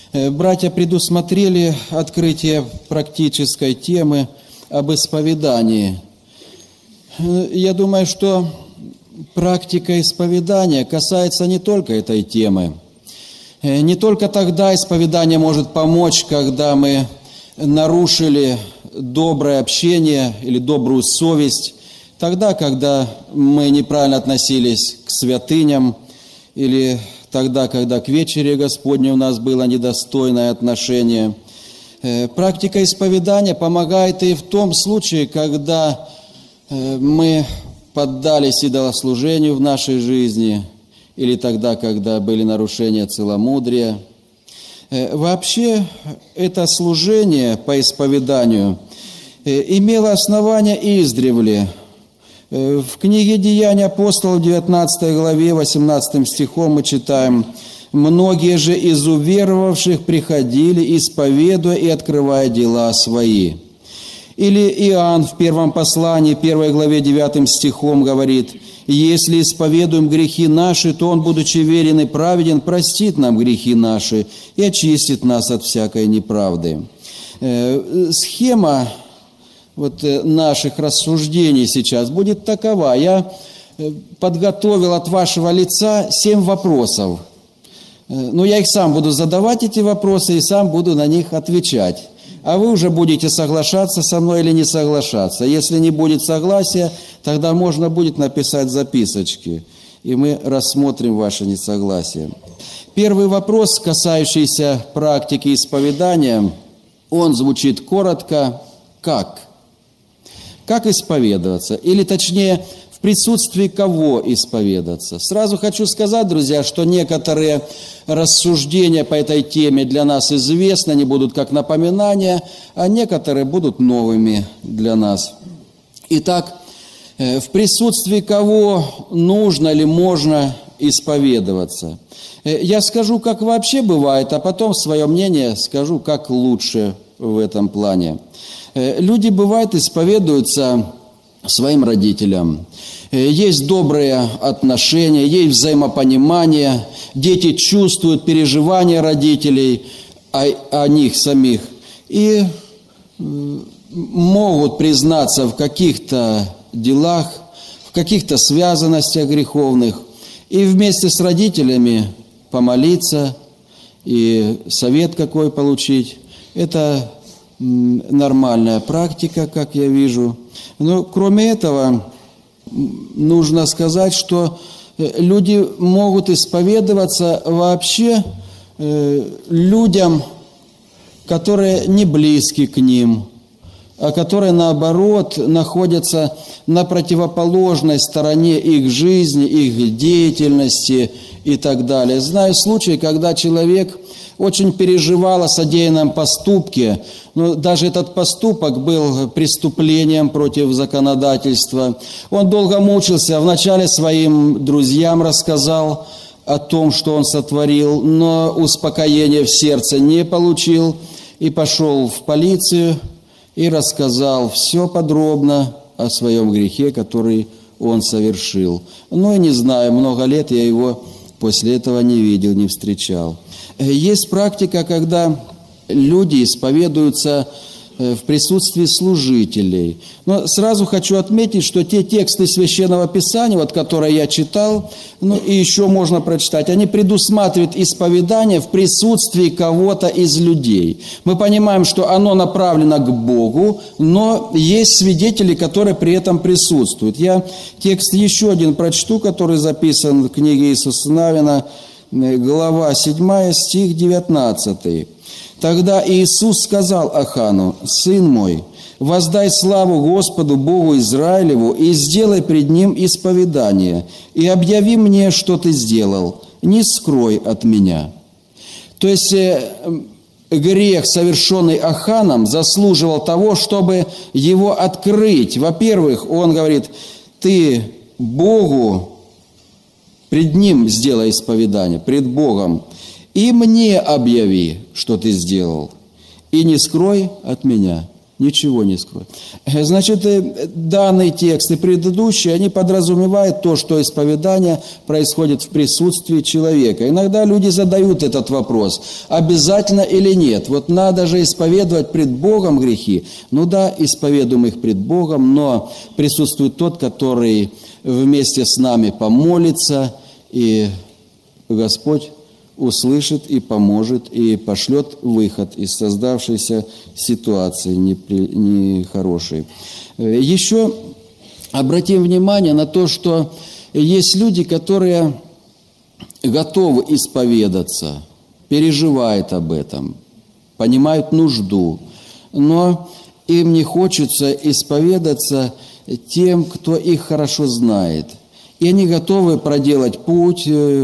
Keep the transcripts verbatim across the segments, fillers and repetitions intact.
Братья предусмотрели открытие практической темы об исповедании. Я думаю, что практика исповедания касается не только этой темы. Не только тогда исповедание может помочь, когда мы нарушили доброе общение или добрую совесть, тогда, когда мы неправильно относились к святыням, или тогда, когда к вечере Господней у нас было недостойное отношение. Практика исповедания помогает и в том случае, когда мы поддались идолослужению в нашей жизни, или тогда, когда были нарушения целомудрия. Вообще, это служение по исповеданию имело основание издревле. В книге «Деяния апостолов» в девятнадцатой главе, восемнадцатым стихом мы читаем: «Многие же из уверовавших приходили, исповедуя и открывая дела свои». Или Иоанн в первом послании, первой главе, девятым стихом говорит: «Если исповедуем грехи наши, то Он, будучи верен и праведен, простит нам грехи наши и очистит нас от всякой неправды». Схема вот наших рассуждений сейчас будет такова. Я подготовил от вашего лица семь вопросов. Но я их сам буду задавать, эти вопросы, и сам буду на них отвечать. А вы уже будете соглашаться со мной или не соглашаться. Если не будет согласия, тогда можно будет написать записочки, и мы рассмотрим ваше несогласие. Первый вопрос, касающийся практики исповедания, он звучит коротко: как? Как исповедоваться? Или точнее, в присутствии кого исповедаться? Сразу хочу сказать, друзья, что некоторые рассуждения по этой теме для нас известны, они будут как напоминания, а некоторые будут новыми для нас. Итак, в присутствии кого нужно или можно исповедоваться? Я скажу, как вообще бывает, а потом свое мнение скажу, как лучше в этом плане. Люди, бывает, исповедуются своим родителям. Есть добрые отношения, есть взаимопонимание, дети чувствуют переживания родителей о, о них самих и могут признаться в каких-то делах, в каких-то связанностях греховных, и вместе с родителями помолиться и совет какой получить. Это нормальная практика, как я вижу. Но кроме этого, нужно сказать, что люди могут исповедоваться вообще людям, которые не близки к ним, а которые, наоборот, находятся на противоположной стороне их жизни, их деятельности и так далее. Знаю случаи, когда человек очень переживал о содеянном поступке, но даже этот поступок был преступлением против законодательства. Он долго мучился, вначале своим друзьям рассказал о том, что он сотворил, но успокоения в сердце не получил, и пошел в полицию и рассказал все подробно о своем грехе, который он совершил. Ну и не знаю, много лет я его после этого не видел, не встречал. Есть практика, когда люди исповедуются в присутствии служителей. Но сразу хочу отметить, что те тексты Священного Писания, вот, которые я читал, ну и еще можно прочитать, они предусматривают исповедание в присутствии кого-то из людей. Мы понимаем, что оно направлено к Богу, но есть свидетели, которые при этом присутствуют. Я текст еще один прочту, который записан в книге Иисуса Навина, глава седьмая, стих девятнадцатый. «Тогда Иисус сказал Ахану: сын мой, воздай славу Господу Богу Израилеву и сделай пред Ним исповедание, и объяви мне, что ты сделал, не скрой от меня». То есть грех, совершенный Аханом, заслуживал того, чтобы его открыть. Во-первых, он говорит: ты Богу, пред Ним сделай исповедание, пред Богом, и мне объяви, что ты сделал, и не скрой от меня. ничего не скроет. Значит, данный текст и предыдущий, они подразумевают то, что исповедание происходит в присутствии человека. Иногда люди задают этот вопрос, обязательно или нет. Вот надо же исповедовать пред Богом грехи. Ну да, исповедуем их пред Богом, но присутствует тот, который вместе с нами помолится, и Господь услышит и поможет, и пошлет выход из создавшейся ситуации нехорошей. Еще обратим внимание на то, что есть люди, которые готовы исповедаться, переживают об этом, понимают нужду, но им не хочется исповедаться тем, кто их хорошо знает. И они готовы проделать путь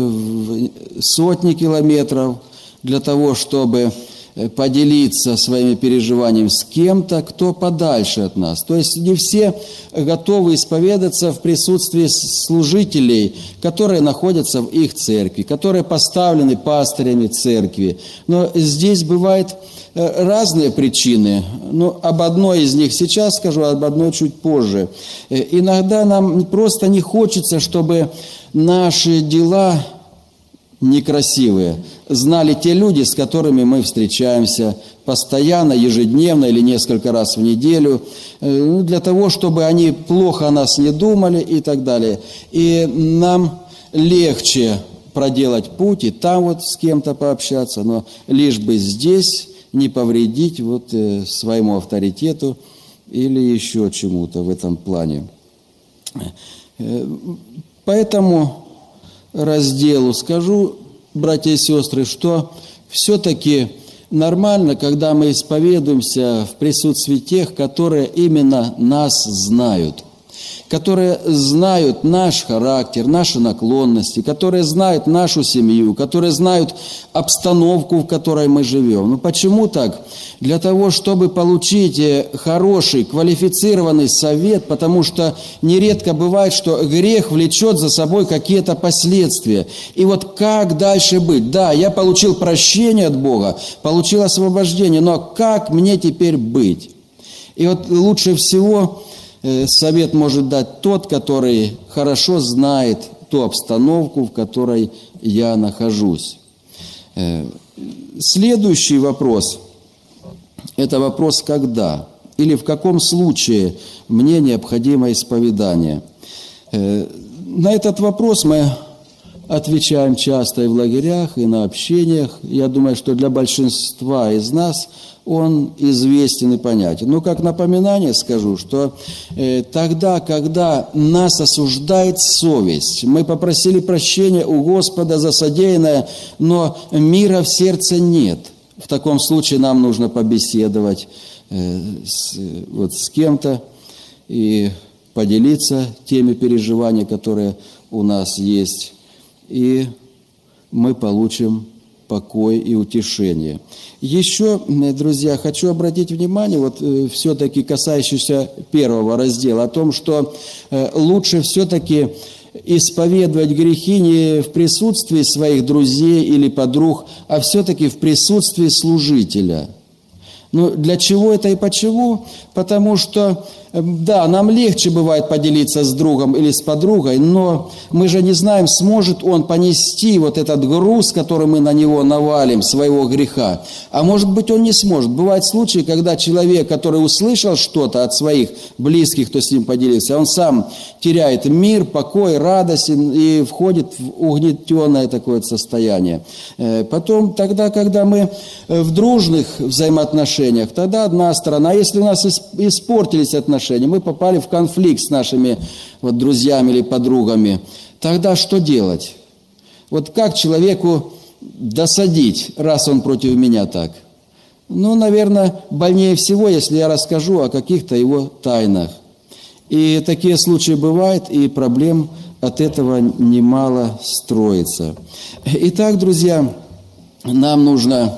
сотни километров для того, чтобы поделиться своими переживаниями с кем-то, кто подальше от нас. То есть не все готовы исповедаться в присутствии служителей, которые находятся в их церкви, которые поставлены пастырями церкви. Но здесь бывают разные причины. Ну, об одной из них сейчас скажу, об одной чуть позже. Иногда нам просто не хочется, чтобы наши дела некрасивые знали те люди, с которыми мы встречаемся постоянно, ежедневно или несколько раз в неделю, для того, чтобы они плохо о нас не думали и так далее. И нам легче проделать путь и там вот с кем-то пообщаться, но лишь бы здесь не повредить вот э, своему авторитету или еще чему-то в этом плане. Э, по этому разделу скажу, братья и сестры, что все-таки нормально, когда мы исповедуемся в присутствии тех, которые именно нас знают, которые знают наш характер, наши наклонности, которые знают нашу семью, которые знают обстановку, в которой мы живем. Ну почему так? Для того, чтобы получить хороший, квалифицированный совет, потому что нередко бывает, что грех влечет за собой какие-то последствия. И вот как дальше быть? Да, я получил прощение от Бога, получил освобождение, но как мне теперь быть? И вот лучше всего совет может дать тот, который хорошо знает ту обстановку, в которой я нахожусь. Следующий вопрос – это вопрос «когда?» или «в каком случае мне необходимо исповедание?». На этот вопрос мы отвечаем часто и в лагерях, и на общениях. Я думаю, что для большинства из нас он известен и понятен. Но как напоминание скажу, что э, тогда, когда нас осуждает совесть, мы попросили прощения у Господа за содеянное, но мира в сердце нет. В таком случае нам нужно побеседовать э, с, вот, с кем-то и поделиться теми переживаниями, которые у нас есть, и мы получим покой и утешение. Еще, друзья, хочу обратить внимание, вот э, все-таки касающийся первого раздела, о том, что э, лучше все-таки исповедовать грехи не в присутствии своих друзей или подруг, а все-таки в присутствии служителя. Ну, для чего это и почему? Потому что, да, нам легче бывает поделиться с другом или с подругой, но мы же не знаем, сможет он понести вот этот груз, который мы на него навалим, своего греха. А может быть, он не сможет. Бывают случаи, когда человек, который услышал что-то от своих близких, кто с ним поделился, он сам теряет мир, покой, радость и входит в угнетенное такое состояние. Потом, тогда, когда мы в дружных взаимоотношениях, тогда одна сторона. А если у нас испортились отношения, мы попали в конфликт с нашими вот, друзьями или подругами, тогда что делать? Вот как человеку досадить, раз он против меня так? Ну, наверное, больнее всего, если я расскажу о каких-то его тайнах. И такие случаи бывают, и проблем от этого немало строится. Итак, друзья, нам нужно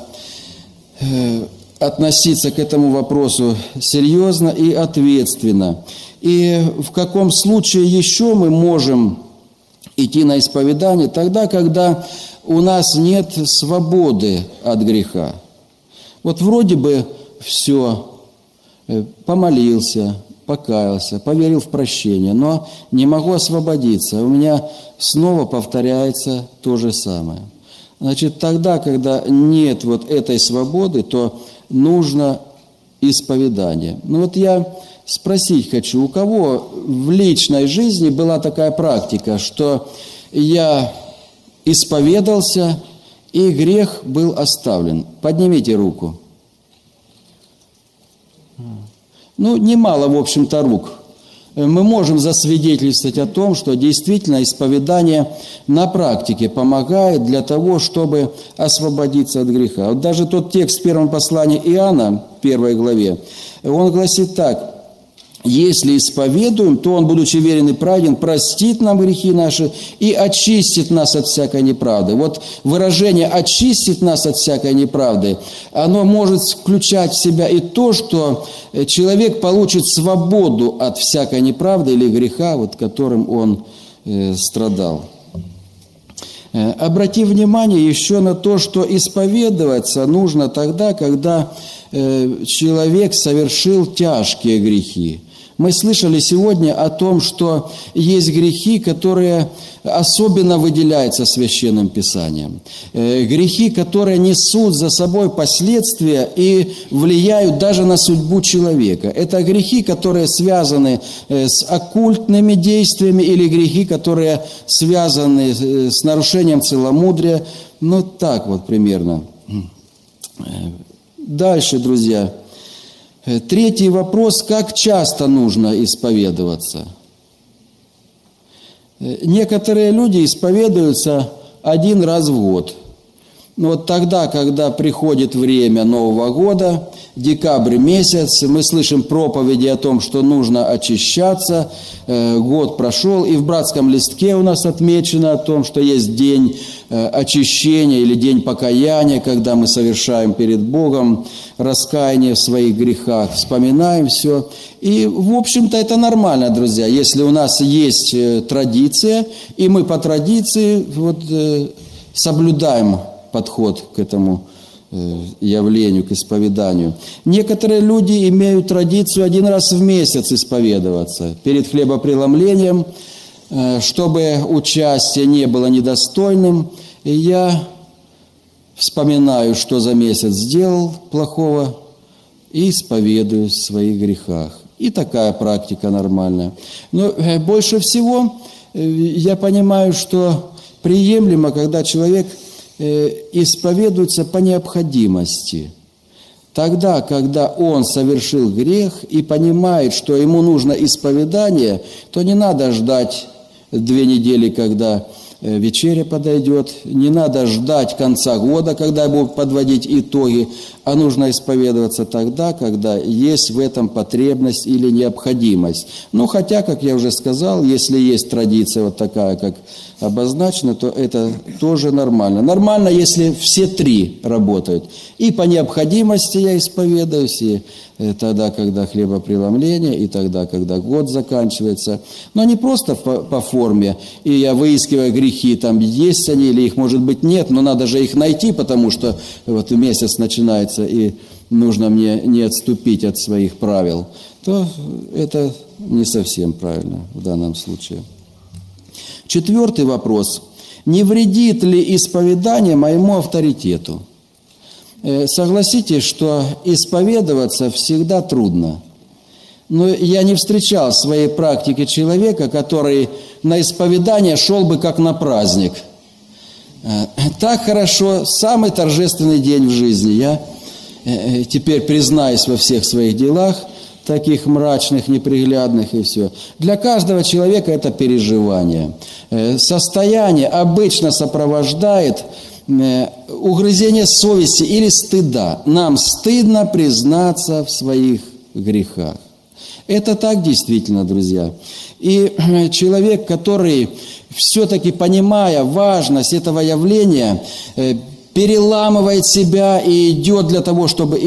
относиться к этому вопросу серьезно и ответственно. И в каком случае еще мы можем идти на исповедание? Тогда, когда у нас нет свободы от греха. Вот вроде бы все помолился, покаялся, поверил в прощение, но не могу освободиться. У меня снова повторяется то же самое. Значит, тогда, когда нет вот этой свободы, то нужно исповедание. Ну вот я спросить хочу, у кого в личной жизни была такая практика, что я исповедался, и грех был оставлен? Поднимите руку. Ну, немало, в общем-то, рук. Мы можем засвидетельствовать о том, что действительно исповедание на практике помогает для того, чтобы освободиться от греха. Вот даже тот текст в первом послании Иоанна, первой главе, он гласит так: «Если исповедуем, то Он, будучи верен и праведен, простит нам грехи наши и очистит нас от всякой неправды». Вот выражение «очистит нас от всякой неправды», оно может включать в себя и то, что человек получит свободу от всякой неправды или греха, вот, которым он э, страдал. Обрати внимание еще на то, что исповедоваться нужно тогда, когда э, человек совершил тяжкие грехи. Мы слышали сегодня о том, что есть грехи, которые особенно выделяются Священным Писанием. Грехи, которые несут за собой последствия и влияют даже на судьбу человека. Это грехи, которые связаны с оккультными действиями, или грехи, которые связаны с нарушением целомудрия. Ну, так вот примерно. Дальше, друзья. Третий вопрос: как часто нужно исповедоваться? Некоторые люди исповедуются один раз в год. Но вот тогда, когда приходит время Нового года, декабрь месяц, мы слышим проповеди о том, что нужно очищаться, год прошел, и в братском листке у нас отмечено о том, что есть день очищения или день покаяния, когда мы совершаем перед Богом раскаяние в своих грехах, вспоминаем все. И, в общем-то, это нормально, друзья, если у нас есть традиция, и мы по традиции вот, соблюдаем подход к этому явлению, к исповеданию. Некоторые люди имеют традицию один раз в месяц исповедоваться перед хлебопреломлением, чтобы участие не было недостойным. И я вспоминаю, что за месяц сделал плохого, и исповедуюсь в своих грехах. И такая практика нормальная. Но больше всего я понимаю, что приемлемо, когда человек исповедуется по необходимости. Тогда, когда он совершил грех и понимает, что ему нужно исповедание, то не надо ждать две недели, когда вечеря подойдет, не надо ждать конца года, когда будут подводить итоги, а нужно исповедоваться тогда, когда есть в этом потребность или необходимость. Ну, хотя, как я уже сказал, если есть традиция вот такая, как обозначена, то это тоже нормально. Нормально, если все три работают. И по необходимости я исповедуюсь, и тогда, когда хлебопреломление, и тогда, когда год заканчивается. Но не просто по, по форме, и я выискиваю грехи, там есть они или их, может быть, нет, но надо же их найти, потому что вот месяц начинается, и нужно мне не отступить от своих правил, то это не совсем правильно в данном случае. Четвертый вопрос. Не вредит ли исповедание моему авторитету? Согласитесь, что исповедоваться всегда трудно. Но я не встречал в своей практике человека, который на исповедание шел бы как на праздник. Так хорошо, самый торжественный день в жизни. Я теперь признаюсь во всех своих делах, таких мрачных, неприглядных и все. Для каждого человека это переживание. Состояние обычно сопровождает угрызение совести или стыда. Нам стыдно признаться в своих грехах. Это так действительно, друзья. И человек, который, все-таки понимая важность этого явления, переламывает себя и идет для того, чтобы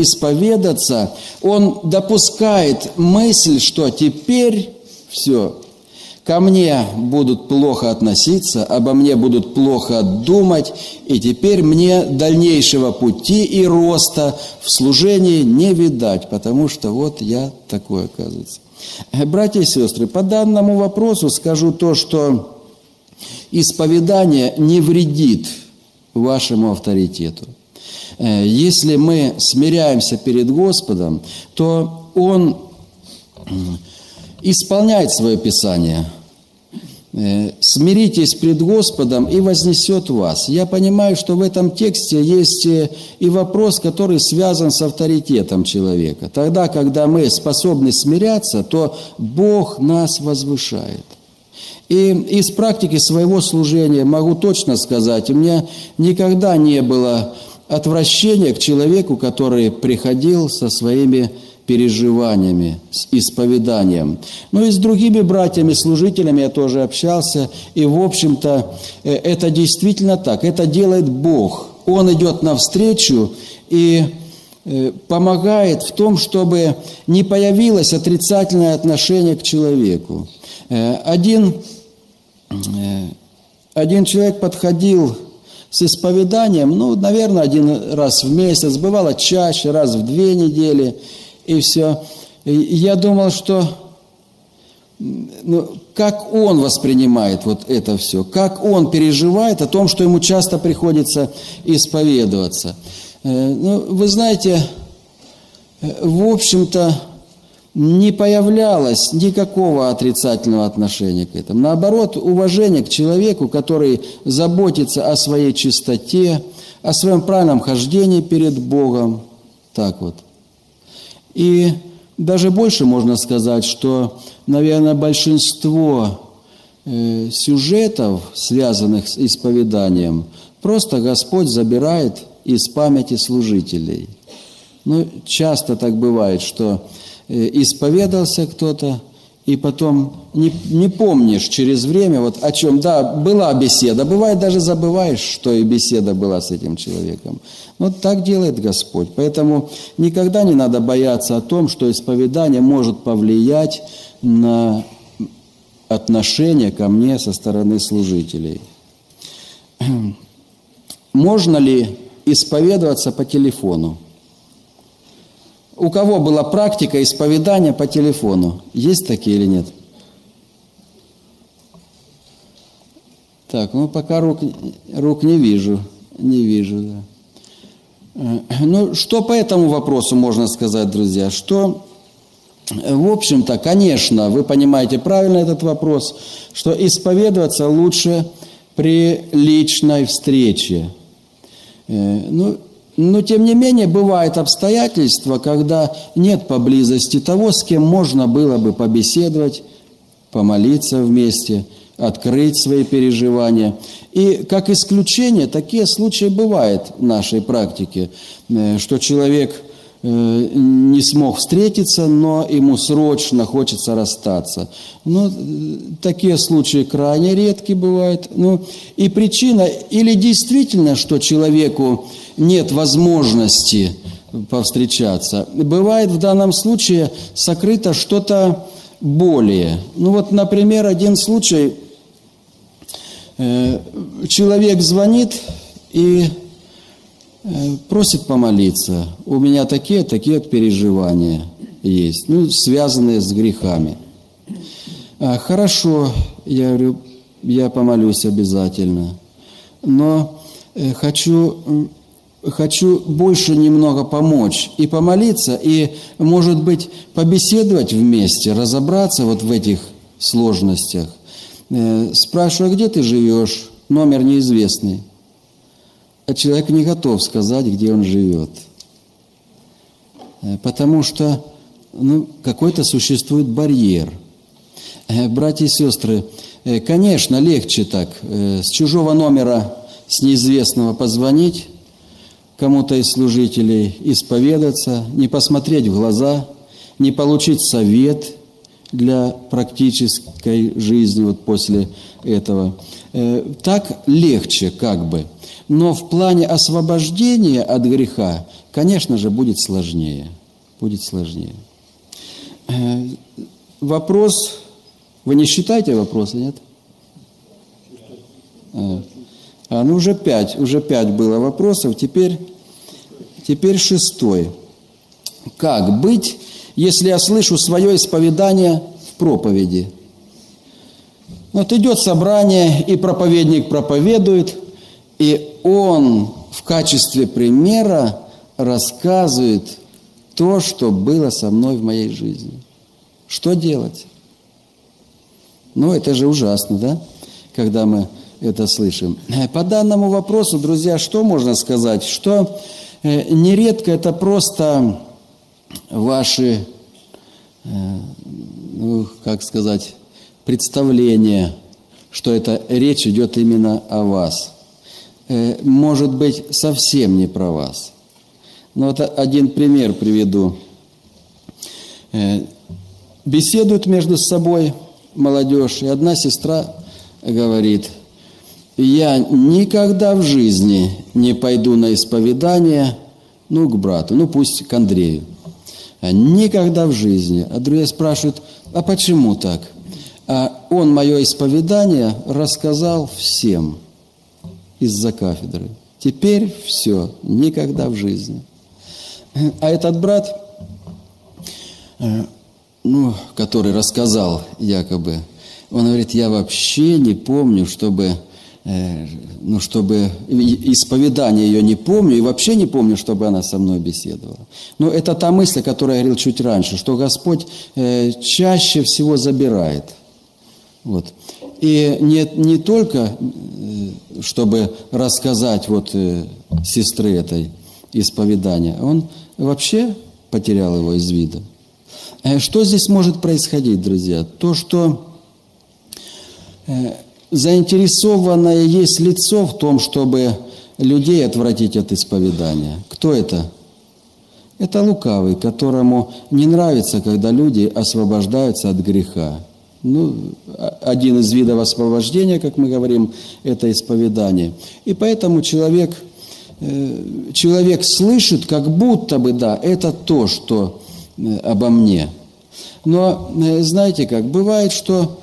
исповедаться, он допускает мысль, что теперь все, ко мне будут плохо относиться, обо мне будут плохо думать, и теперь мне дальнейшего пути и роста в служении не видать, потому что вот я такой, оказывается. Братья и сестры, по данному вопросу скажу то, что исповедание не вредит вашему авторитету. Если мы смиряемся перед Господом, то Он исполняет свое Писание. «Смиритесь пред Господом, и вознесет вас». Я понимаю, что в этом тексте есть и вопрос, который связан с авторитетом человека. Тогда, когда мы способны смиряться, то Бог нас возвышает. И из практики своего служения могу точно сказать, у меня никогда не было отвращения к человеку, который приходил со своими переживаниями, с исповеданием. Ну и с другими братьями-служителями я тоже общался, и, в общем-то, это действительно так, это делает Бог. Он идет навстречу и помогает в том, чтобы не появилось отрицательное отношение к человеку. Один, один человек подходил с исповеданием, ну, наверное, один раз в месяц, бывало чаще, раз в две недели, и все. И я думал, что ну, как он воспринимает вот это все, как он переживает о том, что ему часто приходится исповедоваться. Ну, вы знаете, в общем-то, не появлялось никакого отрицательного отношения к этому. Наоборот, уважение к человеку, который заботится о своей чистоте, о своем правильном хождении перед Богом. Так вот. И даже больше можно сказать, что, наверное, большинство э, сюжетов, связанных с исповеданием, просто Господь забирает из памяти служителей. Ну, часто так бывает, что исповедался кто-то, и потом не, не помнишь через время, вот о чем, да, была беседа, бывает даже забываешь, что и беседа была с этим человеком. Вот так делает Господь. Поэтому никогда не надо бояться о том, что исповедание может повлиять на отношение ко мне со стороны служителей. Можно ли исповедоваться по телефону? У кого была практика исповедания по телефону? Есть такие или нет? Так, ну пока рук, рук не вижу. Не вижу, да. Ну, что по этому вопросу можно сказать, друзья? Что, в общем-то, конечно, вы понимаете правильно этот вопрос, что исповедоваться лучше при личной встрече. Ну, Но, тем не менее, бывают обстоятельства, когда нет поблизости того, с кем можно было бы побеседовать, помолиться вместе, открыть свои переживания. И, как исключение, такие случаи бывают в нашей практике, что человек не смог встретиться, но ему срочно хочется расстаться. Но такие случаи крайне редки бывают. Ну, и причина, или действительно, что человеку нет возможности повстречаться. Бывает в данном случае сокрыто что-то более. Ну вот, например, один случай. Человек звонит и просит помолиться. У меня такие, такие переживания есть, ну, связанные с грехами. Хорошо, я говорю, я помолюсь обязательно. Но хочу... Хочу больше немного помочь и помолиться, и, может быть, побеседовать вместе, разобраться вот в этих сложностях. Спрашиваю, а где ты живешь? Номер неизвестный. А человек не готов сказать, где он живет. Потому что ну, какой-то существует барьер. Братья и сестры, конечно, легче так, с чужого номера, с неизвестного позвонить кому-то из служителей, исповедаться, не посмотреть в глаза, не получить совет для практической жизни вот после этого. Так легче как бы. Но в плане освобождения от греха, конечно же, будет сложнее. Будет сложнее. Вопрос, Вы не считаете вопросы, нет? А, а ну уже пять, уже пять было вопросов, теперь, теперь шестой. Как быть, если я слышу свое исповедание в проповеди? Вот идет собрание, и проповедник проповедует, и он в качестве примера рассказывает то, что было со мной в моей жизни. Что делать? Ну, это же ужасно, да, когда мы это слышим. По данному вопросу, друзья, что можно сказать? Что э, нередко это просто ваши, э, ну, как сказать, представления, что это речь идет именно о вас. Э, может быть, совсем не про вас. Но вот один пример приведу. Э, беседуют между собой молодежь, и одна сестра говорит: я никогда в жизни не пойду на исповедание, ну, к брату, ну, пусть к Андрею. Никогда в жизни. А другие спрашивают: а почему так? А он мое исповедание рассказал всем из-за кафедры. Теперь все, никогда в жизни. А этот брат, ну, который рассказал якобы, он говорит: я вообще не помню, чтобы, э, ну, чтобы исповедание ее не помню, и вообще не помню, чтобы она со мной беседовала. Но это та мысль, о которой я говорил чуть раньше, что Господь э, чаще всего забирает. Вот. И не, не только, э, чтобы рассказать вот э, сестры этой исповедания, он вообще потерял его из вида. Что здесь может происходить, друзья? То, что э, заинтересованное есть лицо в том, чтобы людей отвратить от исповедания. Кто это? Это лукавый, которому не нравится, когда люди освобождаются от греха. Ну, один из видов освобождения, как мы говорим, это исповедание. И поэтому человек, э, человек слышит, как будто бы, да, это то, что обо мне. Но знаете как, бывает, что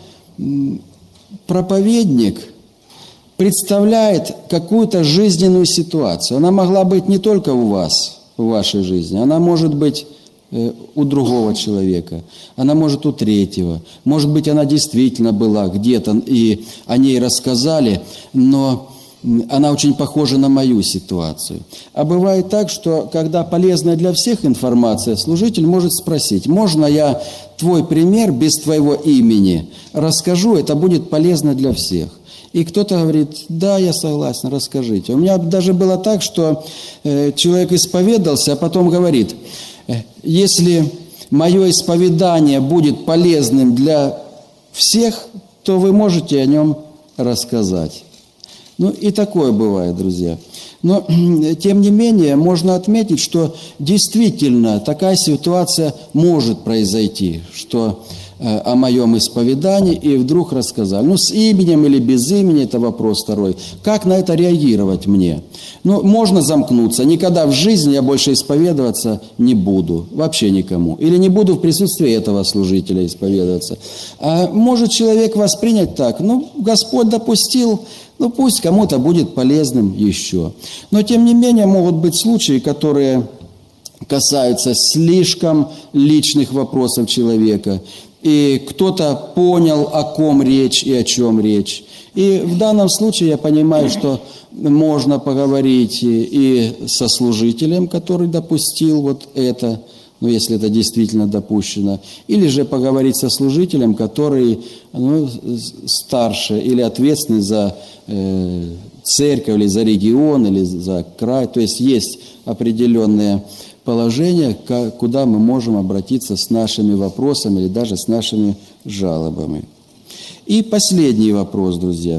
проповедник представляет какую-то жизненную ситуацию. Она могла быть не только у вас, в вашей жизни, она может быть у другого человека, она может у третьего. Может быть, она действительно была где-то, и о ней рассказали, но она очень похожа на мою ситуацию. А бывает так, что когда полезная для всех информация, служитель может спросить: можно я твой пример без твоего имени расскажу, это будет полезно для всех. И кто-то говорит: да, я согласен, расскажите. У меня даже было так, что э, человек исповедался, а потом говорит: если мое исповедание будет полезным для всех, то вы можете о нем рассказать. Ну, и такое бывает, друзья. Но, тем не менее, можно отметить, что действительно такая ситуация может произойти, что э, о моем исповедании и вдруг рассказали. Ну, с именем или без имени, это вопрос второй. Как на это реагировать мне? Ну, можно замкнуться. Никогда в жизни я больше исповедоваться не буду. Вообще никому. Или не буду в присутствии этого служителя исповедоваться. А может человек воспринять так: ну, Господь допустил, ну, пусть кому-то будет полезным еще. Но, тем не менее, могут быть случаи, которые касаются слишком личных вопросов человека. И кто-то понял, о ком речь и о чем речь. И в данном случае я понимаю, что можно поговорить и со служителем, который допустил вот это, ну, если это действительно допущено, или же поговорить со служителем, который, ну, старше или ответственный за э, церковь, или за регион, или за край. То есть есть определенные положения, куда мы можем обратиться с нашими вопросами или даже с нашими жалобами. И последний вопрос, друзья.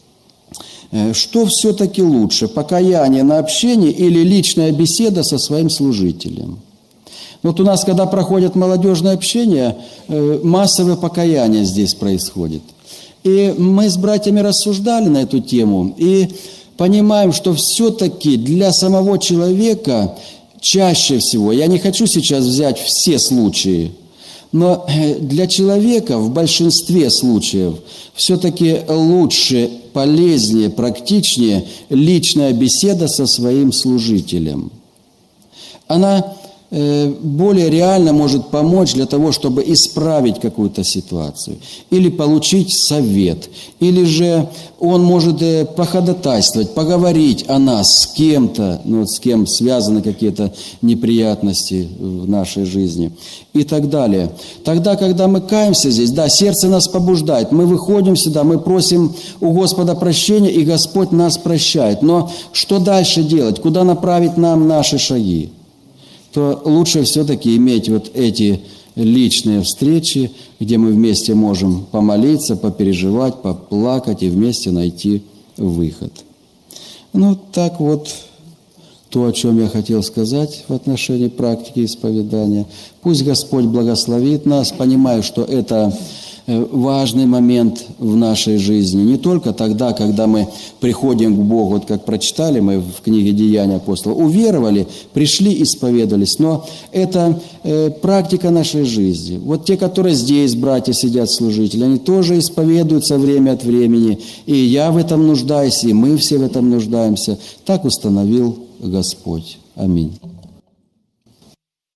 Что все-таки лучше, покаяние на общении или личная беседа со своим служителем? Вот у нас, когда проходит молодежное общение, массовое покаяние здесь происходит. И мы с братьями рассуждали на эту тему и понимаем, что все-таки для самого человека чаще всего, я не хочу сейчас взять все случаи, Но для человека в большинстве случаев все-таки лучше, полезнее, практичнее личная беседа со своим служителем. Она более реально может помочь для того, чтобы исправить какую-то ситуацию, или получить совет, или же он может походатайствовать, поговорить о нас с кем-то, ну, с кем связаны какие-то неприятности в нашей жизни и так далее. Тогда, когда мы каемся здесь, да, сердце нас побуждает, мы выходим сюда, мы просим у Господа прощения, и Господь нас прощает. Но что дальше делать? Куда направить нам наши шаги? То лучше все-таки иметь вот эти личные встречи, где мы вместе можем помолиться, попереживать, поплакать и вместе найти выход. Ну, так вот, то, о чем я хотел сказать в отношении практики исповедания. Пусть Господь благословит нас, понимая, что это важный момент в нашей жизни. Не только тогда, когда мы приходим к Богу, вот как прочитали мы в книге «Деяния апостолов», уверовали, пришли, исповедовались, но это э, практика нашей жизни. Вот те, которые здесь, братья, сидят, служители, они тоже исповедуются время от времени, и я в этом нуждаюсь, и мы все в этом нуждаемся. Так установил Господь. Аминь.